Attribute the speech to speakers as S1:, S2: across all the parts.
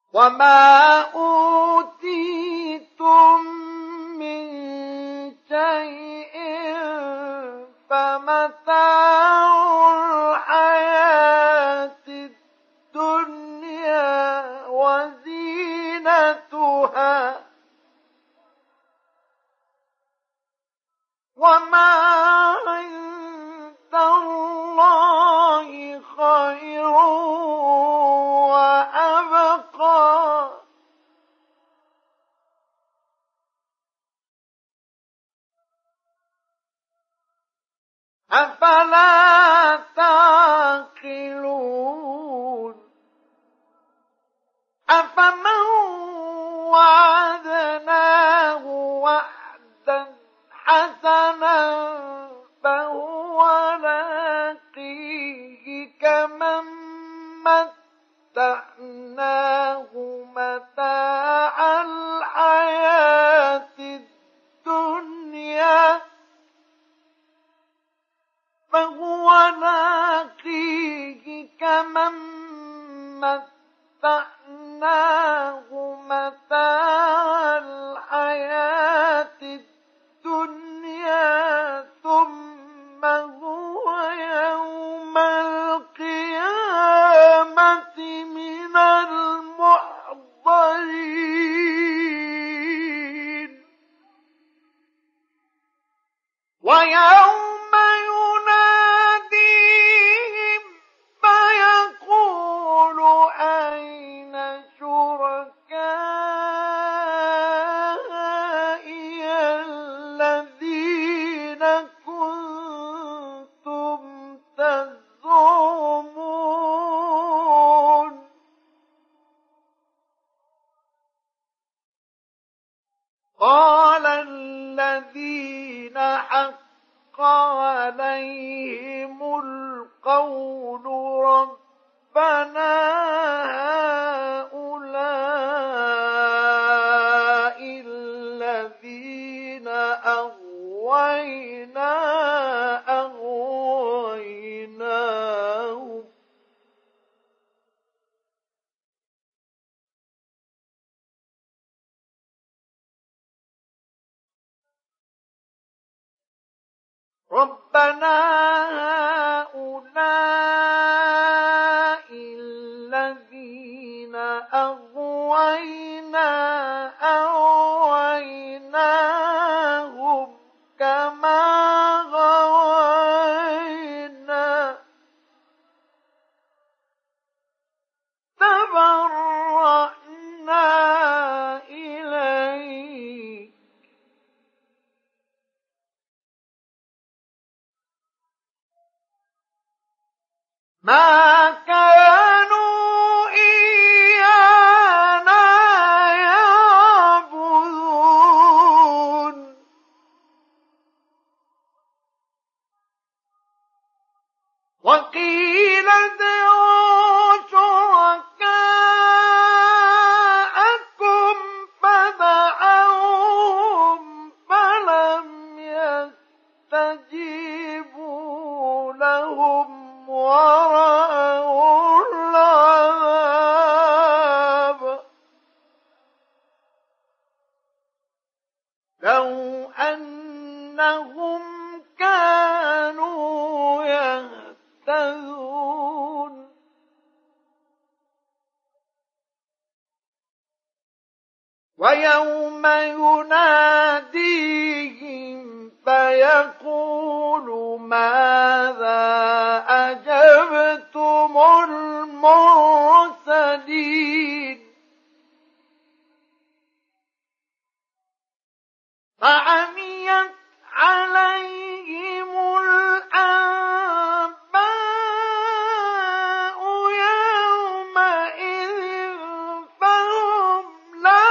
S1: وما أوتيتم من شيء فمتاع الحياة الدنيا وزينتها وما عند الله خير وأبقى أفلا تعقلون أفمن وعدناه وعدا حسنا فهو لاقيه كمن متعناه متاع الحياة الدنيا فهو لاقيه كمن متعناه متاع الحياة الدنيا ثم هو يوم القيامة من المحضرين ويوم يناديهم فيقول أين شركائي الذين كنتم تزعمون قال الذين حق عليهم القول ربنا هؤلاء الذين أغويناهم ربنا هؤلاء الذين أغويناهم كما غوينا تبرأنا إليك ما كانوا إيانا يعبدون وقيل ادعوا شركاءكم فدعوهم فلم يستجيبوا لهم ورأوا العذاب لو أنهم كانوا يهتدون ويوم يناديهم فيقول ماذا أجبتم المرسلين فعميت عليهم الأنباء يومئذ فهم لا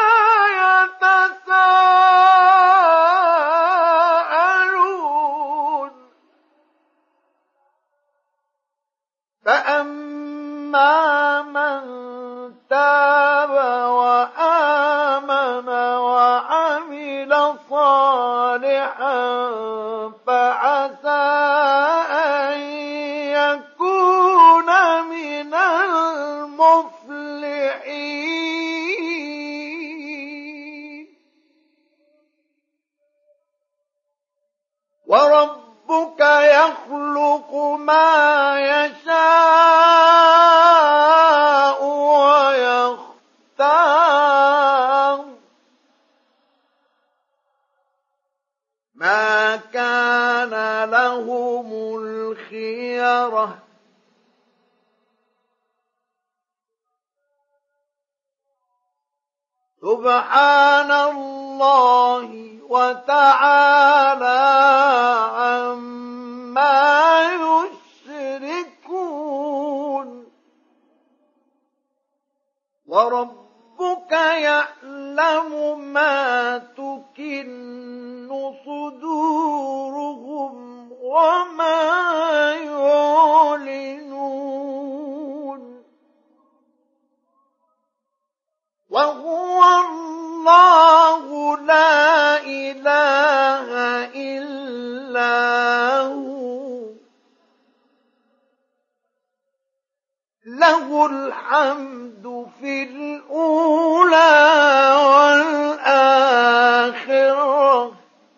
S1: يتساءلون فأما من تاب وآمن وعمل صالحا فعسى أن يكون من المفلحين لهم الخيرة سبحان الله وتعالى عما يشركون وربك يعلم ما تكن صدورهم وما يعلنون وهو الله لا إله إلا هو له الحمد في الأولى والآخرة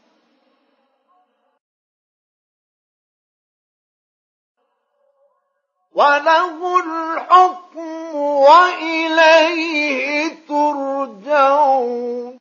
S1: وله الحكم وإليه ترجعون